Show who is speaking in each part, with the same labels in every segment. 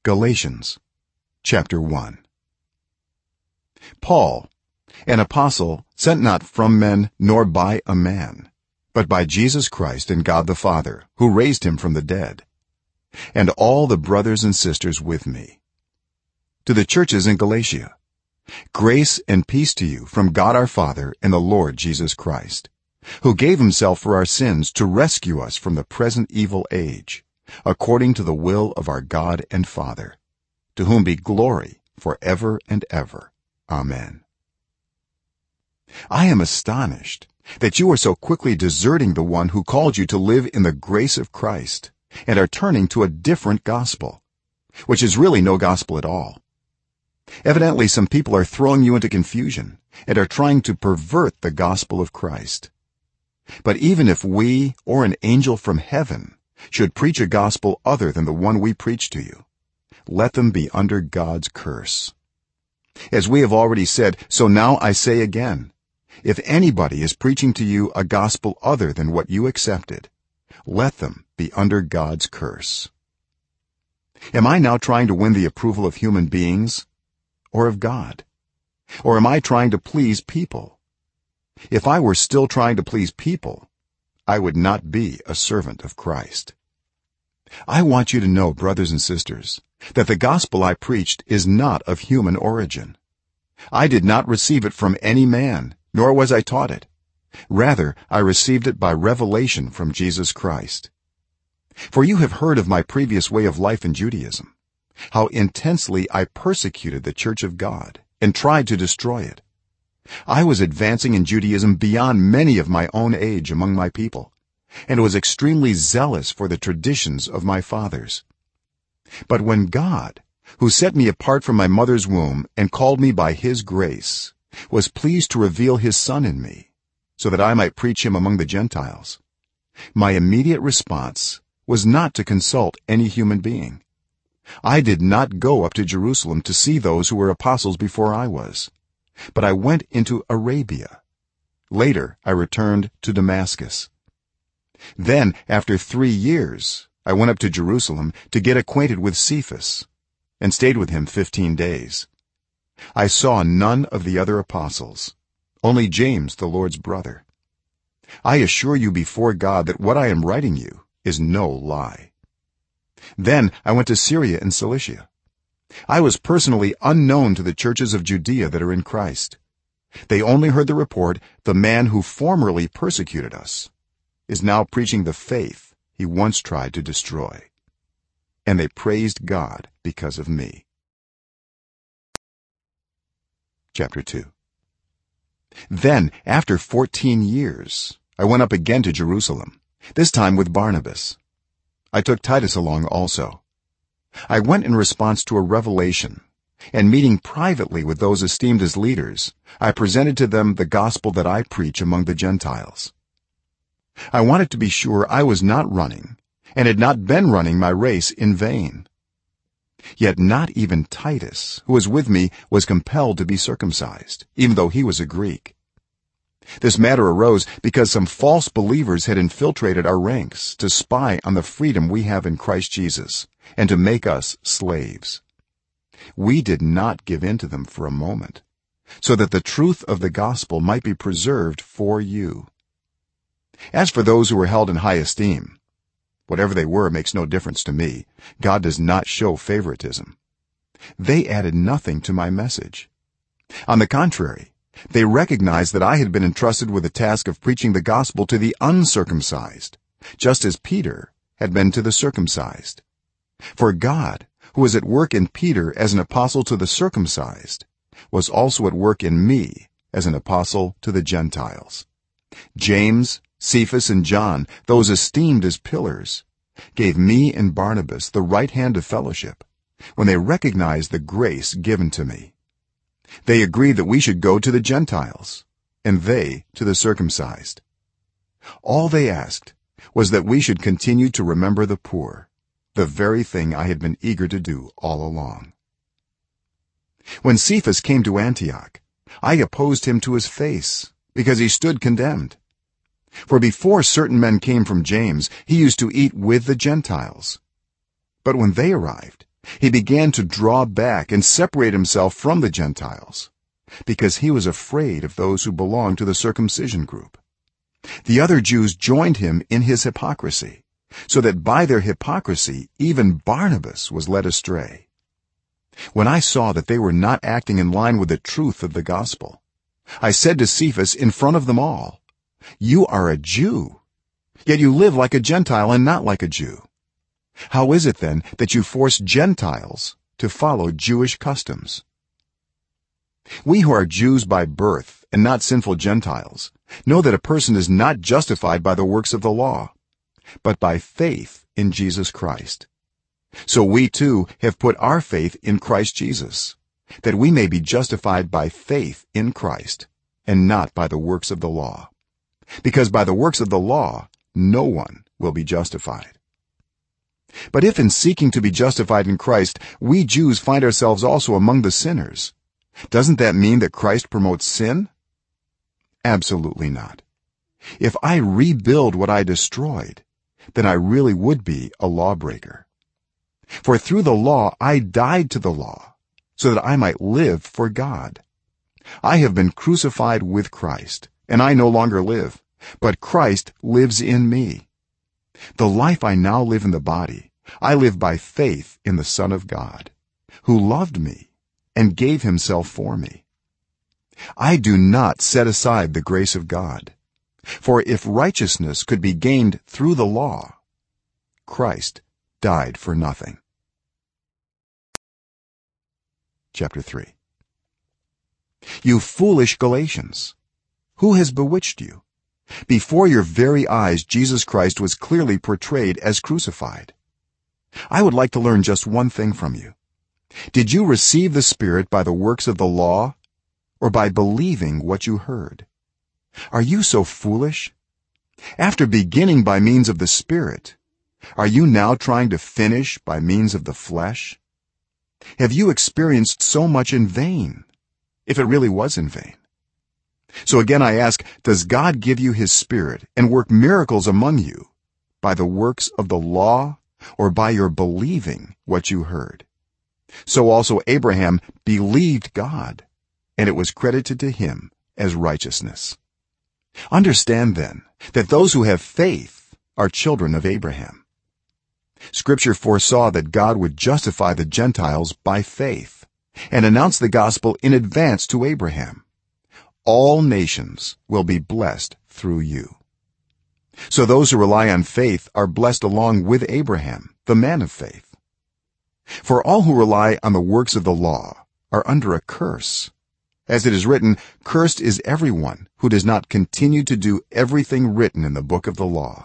Speaker 1: Galatians chapter 1. Paul, an apostle, sent not from men nor by a man, but by Jesus Christ and God the Father, who raised him from the dead, and all the brothers and sisters with me. To the churches in Galatia: grace and peace to you from God our Father and the Lord Jesus Christ, who gave himself for our sins to rescue us from the present evil age, according to the will of our God and Father, to whom be glory forever and ever. Amen. I am astonished that you are so quickly deserting the one who called you to live in the grace of Christ and are turning to a different gospel, which is really no gospel at all. Evidently some people are throwing you into confusion and are trying to pervert the gospel of Christ. But even if we or an angel from heaven should preach a gospel other than the one we preach to you, let them be under God's curse. As we have already said, so now I say again, if anybody is preaching to you a gospel other than what you accepted, let them be under God's curse. Am I now trying to win the approval of human beings or of God? Or am I trying to please people? If I were still trying to please people, I would not be a servant of Christ. I want you to know, brothers and sisters, that the gospel I preached is not of human origin. I did not receive it from any man, nor was I taught it. Rather, I received it by revelation from Jesus Christ. For you have heard of my previous way of life in Judaism, how intensely I persecuted the church of God and tried to destroy it. I was advancing in Judaism beyond many of my own age among my people, and was extremely zealous for the traditions of my fathers. But when God, who set me apart from my mother's womb and called me by his grace, was pleased to reveal his Son in me, so that I might preach him among the Gentiles, my immediate response was not to consult any human being. I did not go up to Jerusalem to see those who were apostles before I was, but I went into Arabia. Later I returned to Damascus. Then, after 3 years, I went up to Jerusalem to get acquainted with Cephas, and stayed with him 15 days. I saw none of the other apostles, only James, the Lord's brother. I assure you before God that what I am writing you is no lie. Then I went to Syria and Cilicia. I was personally unknown to the churches of Judea that are in Christ. They only heard the report, the man who formerly persecuted us is now preaching the faith he once tried to destroy. And they praised God because of me. Chapter 2. Then, after 14 years, I went up again to Jerusalem, this time with Barnabas. I took Titus along also. I went in response to a revelation, and meeting privately with those esteemed as leaders, I presented to them the gospel that I preach among the Gentiles. I wanted to be sure I was not running, and had not been running my race in vain. Yet not even Titus, who was with me, was compelled to be circumcised, even though he was a Greek. This matter arose because some false believers had infiltrated our ranks to spy on the freedom we have in Christ Jesus and to make us slaves. We did not give in to them for a moment, so that the truth of the gospel might be preserved for you. As for those who were held in high esteem, whatever they were makes no difference to me. God does not show favoritism. They added nothing to my message. On the contrary, they recognized that I had been entrusted with the task of preaching the gospel to the uncircumcised, just as Peter had been to the circumcised. For God, who was at work in Peter as an apostle to the circumcised, was also at work in me as an apostle to the Gentiles. James, Cephas, and John, those esteemed as pillars, gave me and Barnabas the right hand of fellowship when they recognized the grace given to me. They agreed that we should go to the Gentiles, and they to the circumcised. All they asked was that we should continue to remember the poor, the very thing I had been eager to do all along. When Cephas came to Antioch, I opposed him to his face, because he stood condemned. For before certain men came from James, he used to eat with the Gentiles. But when they arrived, he began to draw back and separate himself from the Gentiles because he was afraid of those who belonged to the circumcision group. The other Jews joined him in his hypocrisy, so that by their hypocrisy even Barnabas was led astray. When I saw that they were not acting in line with the truth of the gospel, I said to Cephas in front of them all, "You are a Jew, yet you live like a Gentile and not like a Jew. How is it then that you force Gentiles to follow Jewish customs?" We who are Jews by birth and not sinful Gentiles know that a person is not justified by the works of the law, but by faith in Jesus Christ. So we too have put our faith in Christ Jesus, that we may be justified by faith in Christ and not by the works of the law, because by the works of the law no one will be justified. But if in seeking to be justified in Christ we Jews find ourselves also among the sinners, doesn't that mean that Christ promotes sin? Absolutely not. If I rebuild what I destroyed, then I really would be a lawbreaker. For through the law I died to the law, so that I might live for God. I have been crucified with Christ, and I no longer live, but Christ lives in me. The life I now live in the body I live by faith in the Son of God, who loved me and gave himself for me. I do not set aside the grace of God, for if righteousness could be gained through the law, Christ died for nothing. Chapter 3. You foolish Galatians, who has bewitched you? Before your very eyes Jesus Christ was clearly portrayed as crucified. I would like to learn just one thing from you. Did you receive the Spirit by the works of the law, or by believing what you heard? Are you so foolish? After beginning by means of the Spirit, are you now trying to finish by means of the flesh? Have you experienced so much in vain, if it really was in vain? So again I ask, does God give you his Spirit and work miracles among you by the works of the law, or by your believing what you heard? So also Abraham believed God, and it was credited to him as righteousness. Understand then that those who have faith are children of Abraham. Scripture foresaw that God would justify the Gentiles by faith and announce the gospel in advance to Abraham. All nations will be blessed through you. So those who rely on faith are blessed along with Abraham, the man of faith. For all who rely on the works of the law are under a curse. As it is written, "Cursed is everyone who does not continue to do everything written in the book of the law."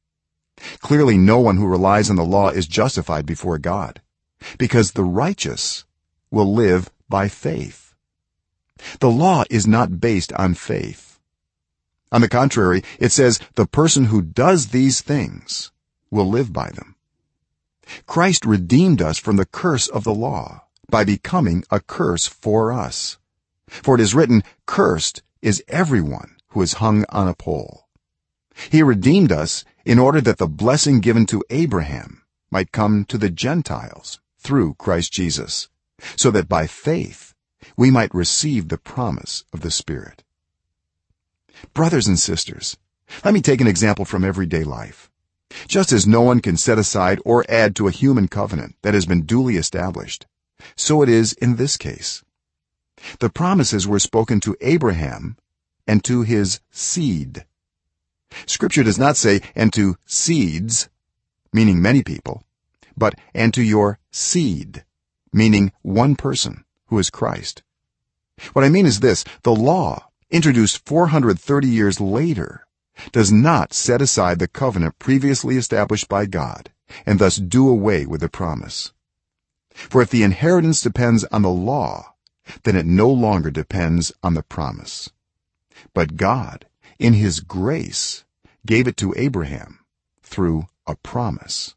Speaker 1: Clearly no one who relies on the law is justified before God, because the righteous will live by faith. The law is not based on faith. On the contrary, it says the person who does these things will live by them. Christ redeemed us from the curse of the law by becoming a curse for us. For it is written, "Cursed is everyone who is hung on a pole." He redeemed us in order that the blessing given to Abraham might come to the Gentiles through Christ Jesus, so that by faith we might receive the promise of the Spirit. Brothers and sisters, let me take an example from everyday life. Just as no one can set aside or add to a human covenant that has been duly established, so it is in this case. The promises were spoken to Abraham and to his seed. Scripture does not say and to seeds, meaning many people, but and to your seed, meaning one person, who is Christ. What I mean is this: the law, introduced 430 years later, does not set aside the covenant previously established by God and thus do away with the promise. For if the inheritance depends on the law, then it no longer depends on the promise. But God, in his grace, gave it to Abraham through a promise.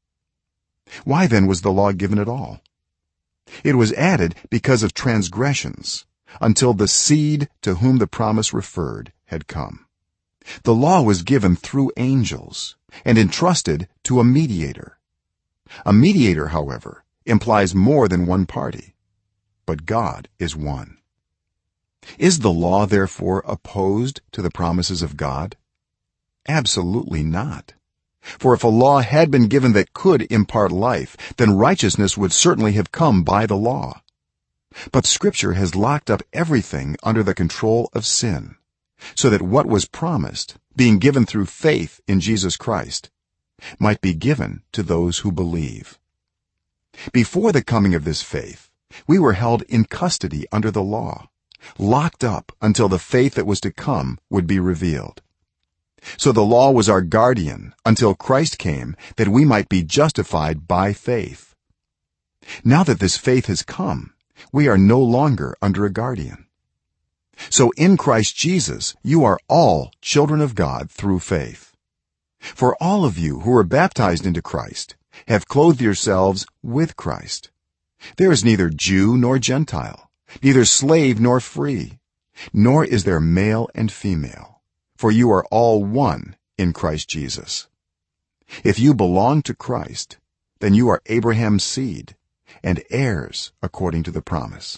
Speaker 1: Why then was the law given at all? It was added because of transgressions, until the seed to whom the promise referred had come. The law was given through angels and entrusted to a mediator. A mediator, however, implies more than one party, but God is one. Is the law therefore opposed to the promises of God? Absolutely not. For if a law had been given that could impart life, then righteousness would certainly have come by the law. But scripture has locked up everything under the control of sin, so that what was promised, being given through faith in Jesus Christ, might be given to those who believe. Before the coming of this faith, we were held in custody under the law, locked up until the faith that was to come would be revealed. So the law was our guardian until Christ came, that we might be justified by faith. Now that this faith has come, we are no longer under a guardian. So in Christ Jesus you are all children of God through faith. For all of you who are baptized into Christ have clothed yourselves with Christ. There is neither Jew nor Gentile, neither slave nor free, nor is there male and female, for you are all one in Christ Jesus. If you belong to Christ, then you are Abraham's seed and heirs according to the promise.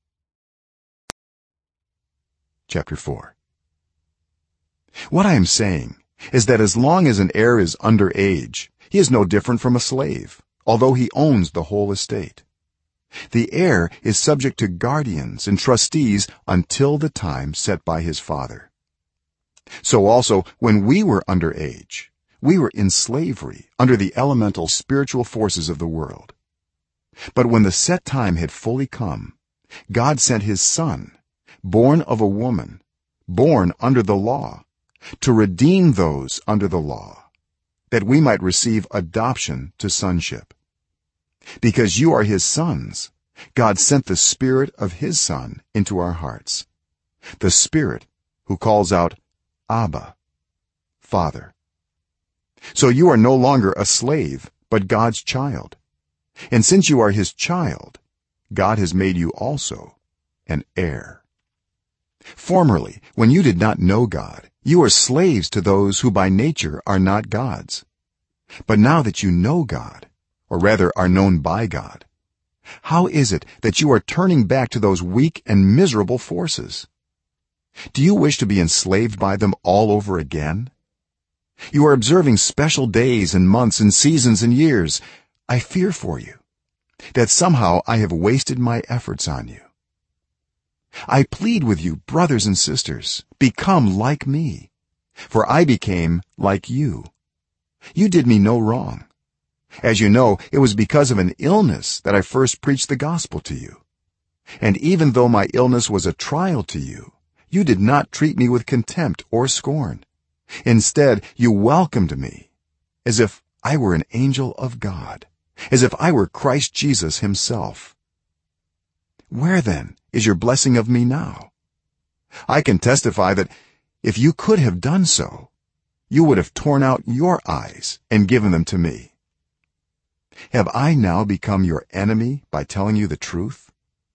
Speaker 1: Chapter 4. What I am saying is that as long as an heir is under age, he is no different from a slave, although he owns the whole estate. The heir is subject to guardians and trustees until the time set by his father. So also when we were under age, we were in slavery under the elemental spiritual forces of the world. But when the set time had fully come, God sent his son, born of a woman, born under the law, to redeem those under the law, that we might receive adoption to sonship. Because you are his sons, God sent the Spirit of his Son into our hearts, the Spirit who calls out, Abba, Father. So you are no longer a slave, but God's child. And since you are his child, God has made you also an heir. Formerly, when you did not know God, you were slaves to those who by nature are not God's. But now that you know God, or rather are known by God, how is it that you are turning back to those weak and miserable forces? Do you wish to be enslaved by them all over again? You are observing special days and months and seasons and years. I fear for you that somehow I have wasted my efforts on you. I plead with you, brothers and sisters, become like me, for I became like you. You did me no wrong. As you know, it was because of an illness that I first preached the gospel to you. And even though my illness was a trial to you, you did not treat me with contempt or scorn. Instead, you welcomed me as if I were an angel of God, as if I were Christ Jesus himself. Where then is your blessing of me now? I can testify that if you could have done so, you would have torn out your eyes and given them to me. Have I now become your enemy by telling you the truth?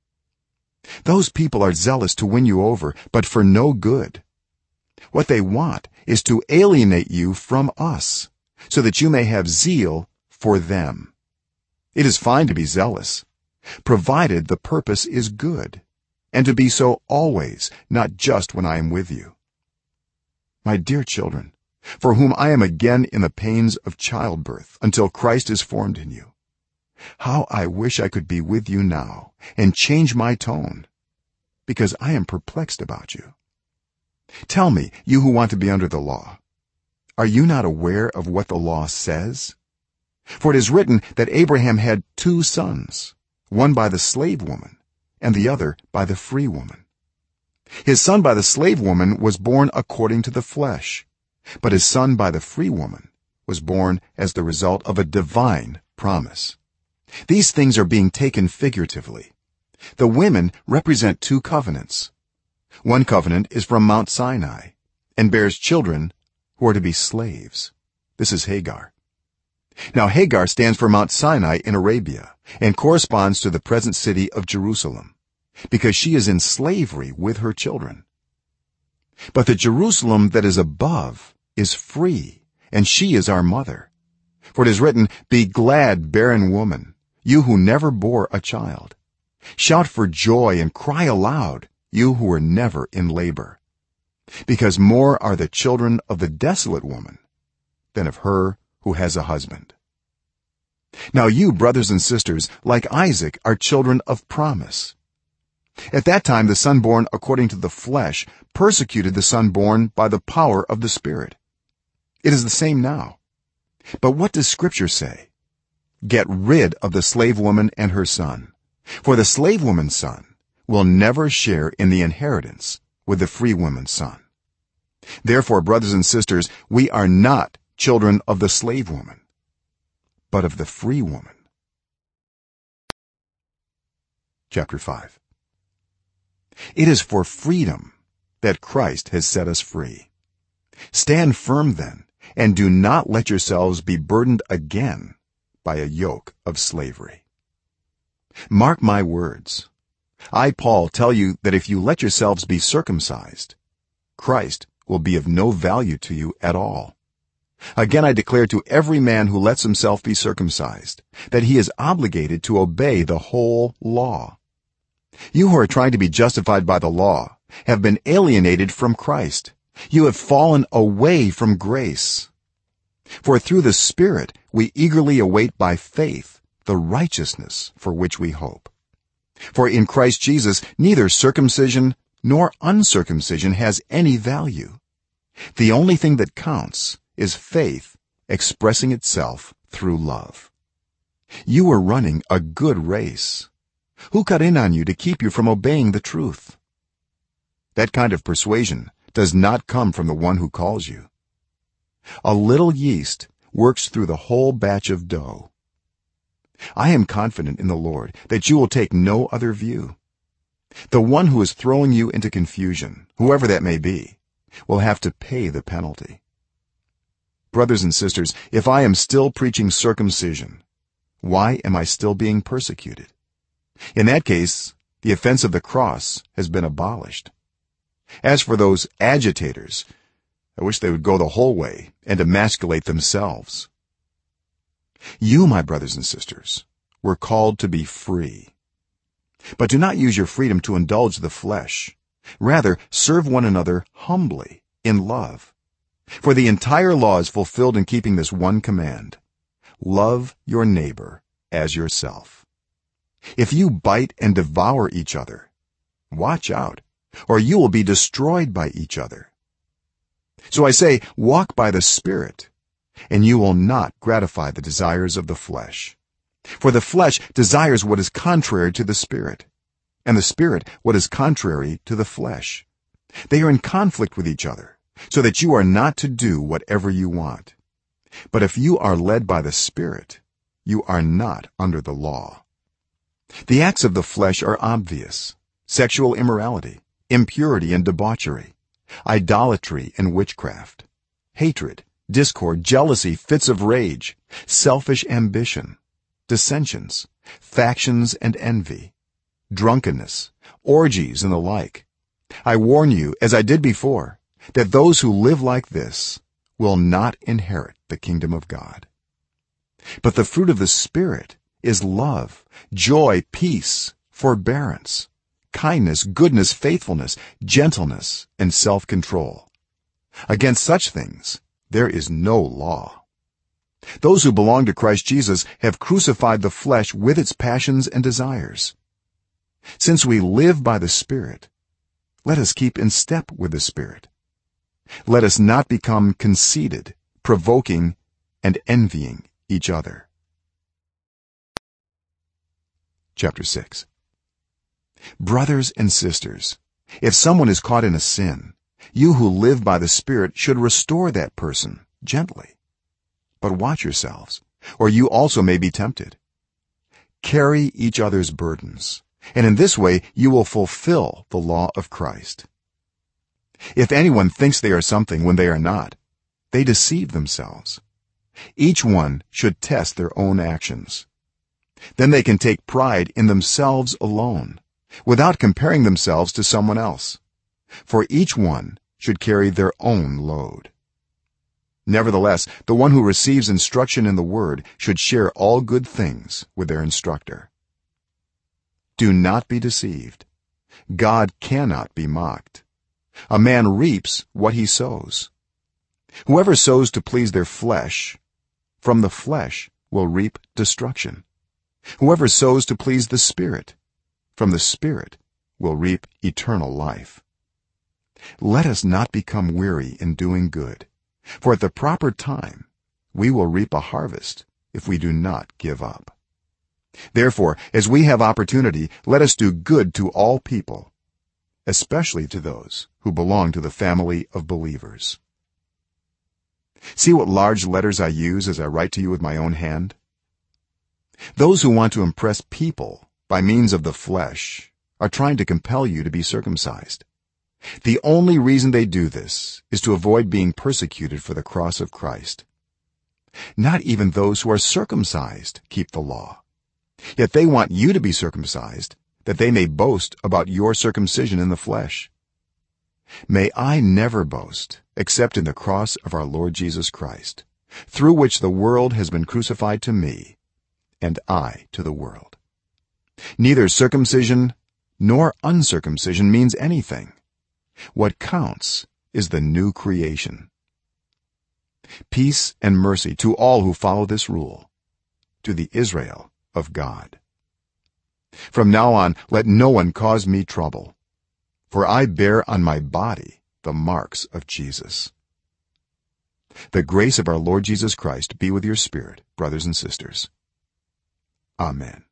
Speaker 1: Those people are zealous to win you over, but for no good. What they want is to alienate you from us, so that you may have zeal for them. It is fine to be zealous, provided the purpose is good, and to be so always, not just when I am with you. My dear children, for whom I am again in the pains of childbirth until Christ is formed in you, how I wish I could be with you now and change my tone, because I am perplexed about you. Tell me, you who want to be under the law, are you not aware of what the law says? For it is written that Abraham had 2 sons, one by the slave woman and the other by the free woman. His son by the slave woman was born according to the flesh, but his son by the free woman was born as the result of a divine promise. These things are being taken figuratively. The women represent 2 covenants. One covenant is from Mount Sinai and bears children who are to be slaves. This is Hagar. Now Hagar stands for Mount Sinai in Arabia and corresponds to the present city of Jerusalem, because she is in slavery with her children. But the Jerusalem that is above is free, and she is our mother. For it is written, "Be glad, barren woman, you who never bore a child. Shout for joy and cry aloud, you who were never in labor, because more are the children of the desolate woman than of her who has a husband. Now you, brothers and sisters, like Isaac, are children of promise. At that time the son born according to the flesh persecuted the son born by the power of the Spirit. It is the same now. But what does Scripture say? Get rid of the slave woman and her son, for the slave woman's son will never share in the inheritance with the free woman's son. Therefore, brothers and sisters, we are not children of the slave woman, but of the free woman. Chapter 5. It is for freedom that Christ has set us free. Stand firm then, and do not let yourselves be burdened again by a yoke of slavery. Mark my words. I, Paul, tell you that if you let yourselves be circumcised, Christ will be of no value to you at all. Again, I declare to every man who lets himself be circumcised that he is obligated to obey the whole law. You who are trying to be justified by the law have been alienated from Christ. You have fallen away from grace. For through the Spirit we eagerly await by faith the righteousness for which we hope. For in Christ Jesus neither circumcision nor uncircumcision has any value. The only thing that counts is faith expressing itself through love. You were running a good race. Who cut in on you to keep you from obeying the truth? That kind of persuasion does not come from the one who calls you. A little yeast works through the whole batch of dough. I am confident in the Lord that you will take no other view. The one who is throwing you into confusion, whoever that may be, will have to pay the penalty. Brothers and sisters, if I am still preaching circumcision, why am I still being persecuted? In that case, the offense of the cross has been abolished. As for those agitators, I wish they would go the whole way and emasculate themselves. You, my brothers and sisters, were called to be free. But do not use your freedom to indulge the flesh. Rather, serve one another humbly in love. For the entire law is fulfilled in keeping this one command: love your neighbor as yourself. If you bite and devour each other, watch out, or you will be destroyed by each other. So I say, walk by the Spirit, and you will not gratify the desires of the flesh. For the flesh desires what is contrary to the Spirit, and the Spirit what is contrary to the flesh. They are in conflict with each other, so that you are not to do whatever you want. But if you are led by the Spirit, you are not under the law. The acts of the flesh are obvious: sexual immorality, impurity and debauchery, idolatry and witchcraft, hatred, discord, jealousy, fits of rage, selfish ambition, dissensions, factions and envy, drunkenness, orgies and the like. I warn you, as I did before, that those who live like this will not inherit the kingdom of God. But the fruit of the Spirit is love, joy, peace, forbearance, kindness, goodness, faithfulness, gentleness, and self-control. Against such things there is no law. Those who belong to Christ Jesus have crucified the flesh with its passions and desires. Since we live by the Spirit, let us keep in step with the Spirit. Let us not become conceited, provoking and envying each other. Chapter 6. Brothers and sisters, if someone is caught in a sin, you who live by the Spirit should restore that person gently. But watch yourselves, or you also may be tempted. Carry each other's burdens, and in this way you will fulfill the law of Christ. If anyone thinks they are something when they are not, they deceive themselves. Each one should test their own actions. Then they can take pride in themselves alone, without comparing themselves to someone else, for each one should carry their own load. nevertheless the one who receives instruction in the word should share all good things with their instructor. Do not be deceived. God cannot be mocked. A man reaps what he sows. Whoever sows to please their flesh, from the flesh will reap destruction. Whoever sows to please the Spirit, from the Spirit will reap eternal life. Let us not become weary in doing good, for at the proper time we will reap a harvest if we do not give up. Therefore, as we have opportunity, let us do good to all people, especially to those who belong to the family of believers. See what large letters I use as I write to you with my own hand. Those who want to impress people by means of the flesh are trying to compel you to be circumcised. The only reason they do this is to avoid being persecuted for the cross of Christ. Not even those who are circumcised keep the law, yet they want you to be circumcised that they may boast about your circumcision in the flesh. May I never boast except in the cross of our Lord Jesus Christ, through which the world has been crucified to me and I to the world. Neither circumcision nor uncircumcision means anything. What counts is the new creation. Peace and mercy to all who follow this rule, to the Israel of God. From now on, let no one cause me trouble, for I bear on my body the marks of Jesus. The grace of our Lord Jesus Christ be with your spirit, brothers and sisters. Amen.